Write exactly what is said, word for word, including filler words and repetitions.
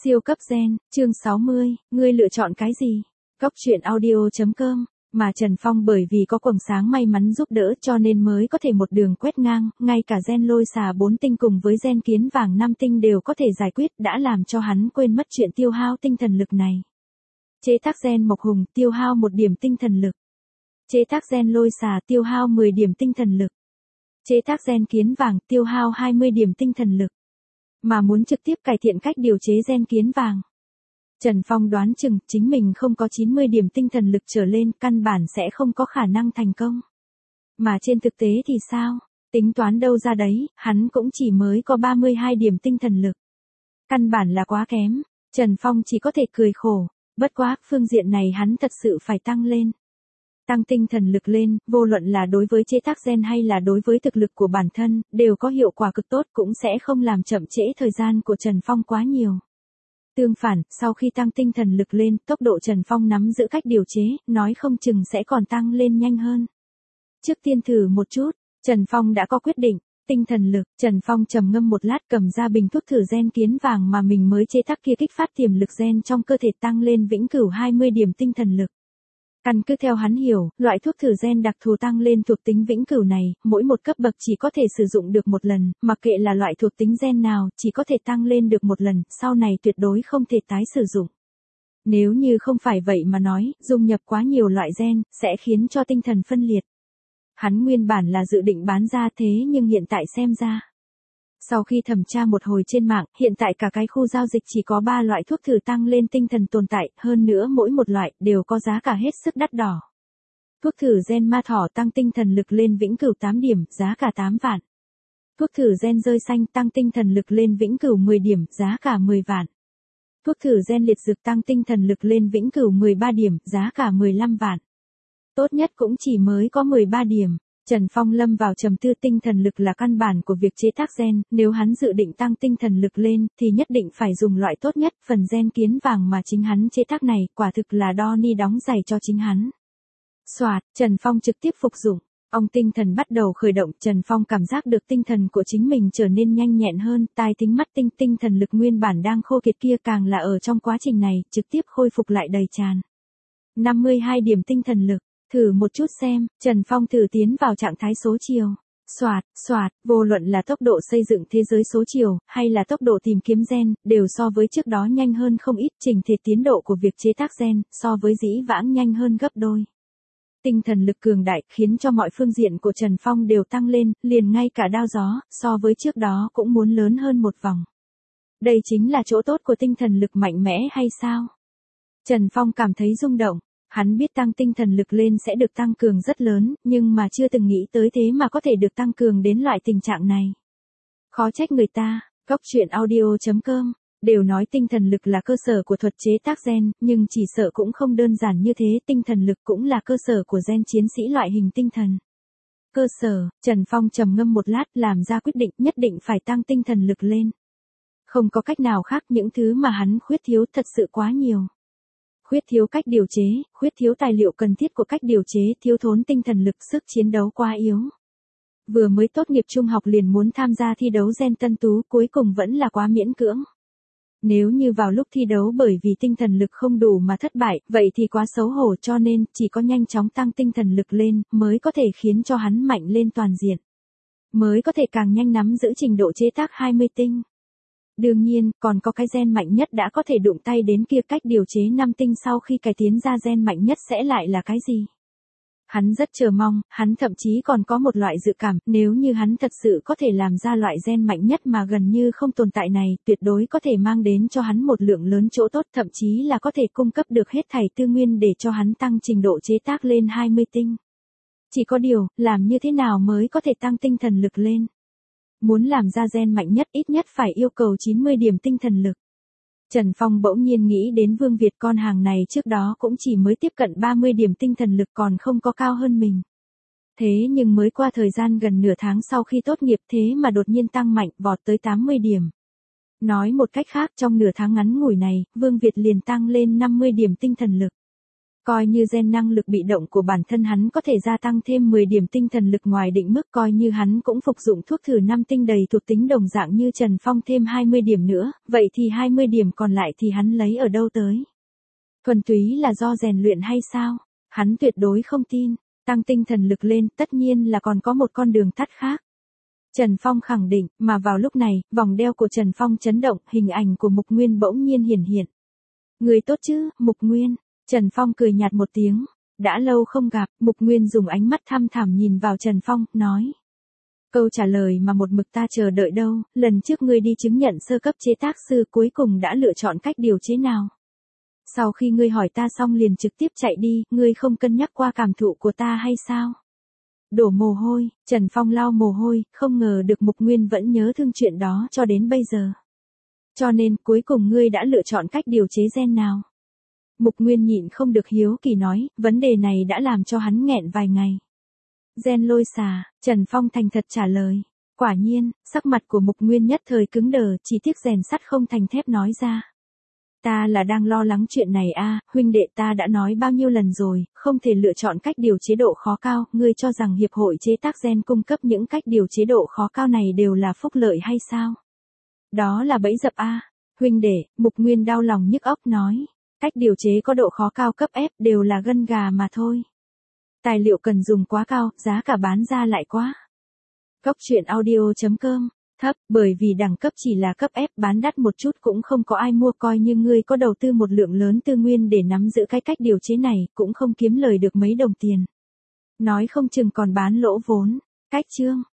Siêu cấp gen, chương sáu mươi, ngươi lựa chọn cái gì? Cóc truyện audio chấm com, mà Trần Phong bởi vì có quầng sáng may mắn giúp đỡ cho nên mới có thể một đường quét ngang, ngay cả gen lôi xà bốn tinh cùng với gen kiến vàng năm tinh đều có thể giải quyết, đã làm cho hắn quên mất chuyện tiêu hao tinh thần lực này. Chế tác gen mộc hùng tiêu hao một điểm tinh thần lực. Chế tác gen lôi xà tiêu hao mười điểm tinh thần lực. Chế tác gen kiến vàng tiêu hao hai mươi điểm tinh thần lực. Mà muốn trực tiếp cải thiện cách điều chế gen kiến vàng, Trần Phong đoán chừng chính mình không có chín mươi điểm tinh thần lực trở lên, căn bản sẽ không có khả năng thành công. Mà trên thực tế thì sao? Tính toán đâu ra đấy, hắn cũng chỉ mới có ba mươi hai điểm tinh thần lực. Căn bản là quá kém, Trần Phong chỉ có thể cười khổ, bất quá, phương diện này hắn thật sự phải tăng lên. Tăng tinh thần lực lên, vô luận là đối với chế tác gen hay là đối với thực lực của bản thân, đều có hiệu quả cực tốt, cũng sẽ không làm chậm trễ thời gian của Trần Phong quá nhiều. Tương phản, sau khi tăng tinh thần lực lên, tốc độ Trần Phong nắm giữ cách điều chế, nói không chừng sẽ còn tăng lên nhanh hơn. Trước tiên thử một chút, Trần Phong đã có quyết định. Tinh thần lực, Trần Phong trầm ngâm một lát, cầm ra bình thuốc thử gen kiến vàng mà mình mới chế tác kia, kích phát tiềm lực gen trong cơ thể tăng lên vĩnh cửu hai mươi điểm tinh thần lực. Căn cứ theo hắn hiểu, loại thuốc thử gen đặc thù tăng lên thuộc tính vĩnh cửu này, mỗi một cấp bậc chỉ có thể sử dụng được một lần, mặc kệ là loại thuộc tính gen nào, chỉ có thể tăng lên được một lần, sau này tuyệt đối không thể tái sử dụng. Nếu như không phải vậy mà nói, dung nhập quá nhiều loại gen, sẽ khiến cho tinh thần phân liệt. Hắn nguyên bản là dự định bán ra thế nhưng hiện tại xem ra. Sau khi thẩm tra một hồi trên mạng, hiện tại cả cái khu giao dịch chỉ có ba loại thuốc thử tăng lên tinh thần tồn tại, hơn nữa mỗi một loại đều có giá cả hết sức đắt đỏ. Thuốc thử gen ma thỏ tăng tinh thần lực lên vĩnh cửu tám điểm, giá cả tám vạn. Thuốc thử gen rơi xanh tăng tinh thần lực lên vĩnh cửu mười điểm, giá cả mười vạn. Thuốc thử gen liệt dược tăng tinh thần lực lên vĩnh cửu mười ba điểm, giá cả mười lăm vạn. Tốt nhất cũng chỉ mới có mười ba điểm. Trần Phong lâm vào trầm tư, tinh thần lực là căn bản của việc chế tác gen, nếu hắn dự định tăng tinh thần lực lên, thì nhất định phải dùng loại tốt nhất, phần gen kiến vàng mà chính hắn chế tác này, quả thực là đo ni đóng giày cho chính hắn. Soạt, Trần Phong trực tiếp phục dụng, ông tinh thần bắt đầu khởi động, Trần Phong cảm giác được tinh thần của chính mình trở nên nhanh nhẹn hơn, tai tính mắt tinh tinh thần lực nguyên bản đang khô kiệt kia càng là ở trong quá trình này, trực tiếp khôi phục lại đầy tràn. năm mươi hai điểm tinh thần lực. Thử một chút xem, Trần Phong thử tiến vào trạng thái số chiều. Soạt, soạt, vô luận là tốc độ xây dựng thế giới số chiều, hay là tốc độ tìm kiếm gen, đều so với trước đó nhanh hơn không ít, trình thể tiến độ của việc chế tác gen, so với dĩ vãng nhanh hơn gấp đôi. Tinh thần lực cường đại, khiến cho mọi phương diện của Trần Phong đều tăng lên, liền ngay cả đao gió, so với trước đó cũng muốn lớn hơn một vòng. Đây chính là chỗ tốt của tinh thần lực mạnh mẽ hay sao? Trần Phong cảm thấy rung động. Hắn biết tăng tinh thần lực lên sẽ được tăng cường rất lớn, nhưng mà chưa từng nghĩ tới thế mà có thể được tăng cường đến loại tình trạng này. Khó trách người ta, cóc truyện audio chấm com, đều nói tinh thần lực là cơ sở của thuật chế tác gen, nhưng chỉ sợ cũng không đơn giản như thế, tinh thần lực cũng là cơ sở của gen chiến sĩ loại hình tinh thần. Cơ sở, Trần Phong trầm ngâm một lát, làm ra quyết định nhất định phải tăng tinh thần lực lên. Không có cách nào khác, những thứ mà hắn khuyết thiếu thật sự quá nhiều. Khuyết thiếu cách điều chế, khuyết thiếu tài liệu cần thiết của cách điều chế, thiếu thốn tinh thần lực, sức chiến đấu quá yếu. Vừa mới tốt nghiệp trung học liền muốn tham gia thi đấu gen tân tú, cuối cùng vẫn là quá miễn cưỡng. Nếu như vào lúc thi đấu bởi vì tinh thần lực không đủ mà thất bại, vậy thì quá xấu hổ, cho nên chỉ có nhanh chóng tăng tinh thần lực lên, mới có thể khiến cho hắn mạnh lên toàn diện. Mới có thể càng nhanh nắm giữ trình độ chế tác hai mươi tinh. Đương nhiên, còn có cái gen mạnh nhất đã có thể đụng tay đến kia, cách điều chế năm tinh sau khi cải tiến ra gen mạnh nhất sẽ lại là cái gì? Hắn rất chờ mong, hắn thậm chí còn có một loại dự cảm, nếu như hắn thật sự có thể làm ra loại gen mạnh nhất mà gần như không tồn tại này, tuyệt đối có thể mang đến cho hắn một lượng lớn chỗ tốt, thậm chí là có thể cung cấp được hết thảy tư nguyên để cho hắn tăng trình độ chế tác lên hai mươi tinh. Chỉ có điều, làm như thế nào mới có thể tăng tinh thần lực lên? Muốn làm ra gen mạnh nhất ít nhất phải yêu cầu chín mươi điểm tinh thần lực. Trần Phong bỗng nhiên nghĩ đến Vương Việt, con hàng này trước đó cũng chỉ mới tiếp cận ba mươi điểm tinh thần lực, còn không có cao hơn mình. Thế nhưng mới qua thời gian gần nửa tháng sau khi tốt nghiệp thế mà đột nhiên tăng mạnh, vọt tới tám mươi điểm. Nói một cách khác, trong nửa tháng ngắn ngủi này, Vương Việt liền tăng lên năm mươi điểm tinh thần lực. Coi như gen năng lực bị động của bản thân hắn có thể gia tăng thêm mười điểm tinh thần lực ngoài định mức, coi như hắn cũng phục dụng thuốc thử năm tinh đầy thuộc tính đồng dạng như Trần Phong thêm hai mươi điểm nữa, vậy thì hai mươi điểm còn lại thì hắn lấy ở đâu tới? Thuần túy là do rèn luyện hay sao? Hắn tuyệt đối không tin, tăng tinh thần lực lên tất nhiên là còn có một con đường tắt khác. Trần Phong khẳng định, mà vào lúc này, vòng đeo của Trần Phong chấn động, hình ảnh của Mục Nguyên bỗng nhiên hiển hiện. Người tốt chứ, Mục Nguyên? Trần Phong cười nhạt một tiếng. Đã lâu không gặp, Mục Nguyên dùng ánh mắt thăm thẳm nhìn vào Trần Phong, nói. Câu trả lời mà một mực ta chờ đợi đâu, lần trước ngươi đi chứng nhận sơ cấp chế tác sư cuối cùng đã lựa chọn cách điều chế nào? Sau khi ngươi hỏi ta xong liền trực tiếp chạy đi, ngươi không cân nhắc qua cảm thụ của ta hay sao? Đổ mồ hôi, Trần Phong lau mồ hôi, không ngờ được Mục Nguyên vẫn nhớ thương chuyện đó cho đến bây giờ. Cho nên, cuối cùng ngươi đã lựa chọn cách điều chế gen nào? Mục Nguyên nhịn không được hiếu kỳ nói, vấn đề này đã làm cho hắn nghẹn vài ngày. Gen lôi xà, Trần Phong thành thật trả lời. Quả nhiên, sắc mặt của Mục Nguyên nhất thời cứng đờ, chỉ tiếc rèn sắt không thành thép nói ra. Ta là đang lo lắng chuyện này a, huynh đệ, ta đã nói bao nhiêu lần rồi, không thể lựa chọn cách điều chế độ khó cao, ngươi cho rằng hiệp hội chế tác gen cung cấp những cách điều chế độ khó cao này đều là phúc lợi hay sao? Đó là bẫy dập a, huynh đệ, Mục Nguyên đau lòng nhức óc nói. Cách điều chế có độ khó cao cấp ép đều là gân gà mà thôi. Tài liệu cần dùng quá cao, giá cả bán ra lại quá. Góc truyện audio chấm com, thấp, bởi vì đẳng cấp chỉ là cấp ép, bán đắt một chút cũng không có ai mua, coi như ngươi có đầu tư một lượng lớn tư nguyên để nắm giữ cái cách điều chế này, cũng không kiếm lời được mấy đồng tiền. Nói không chừng còn bán lỗ vốn. Cách chương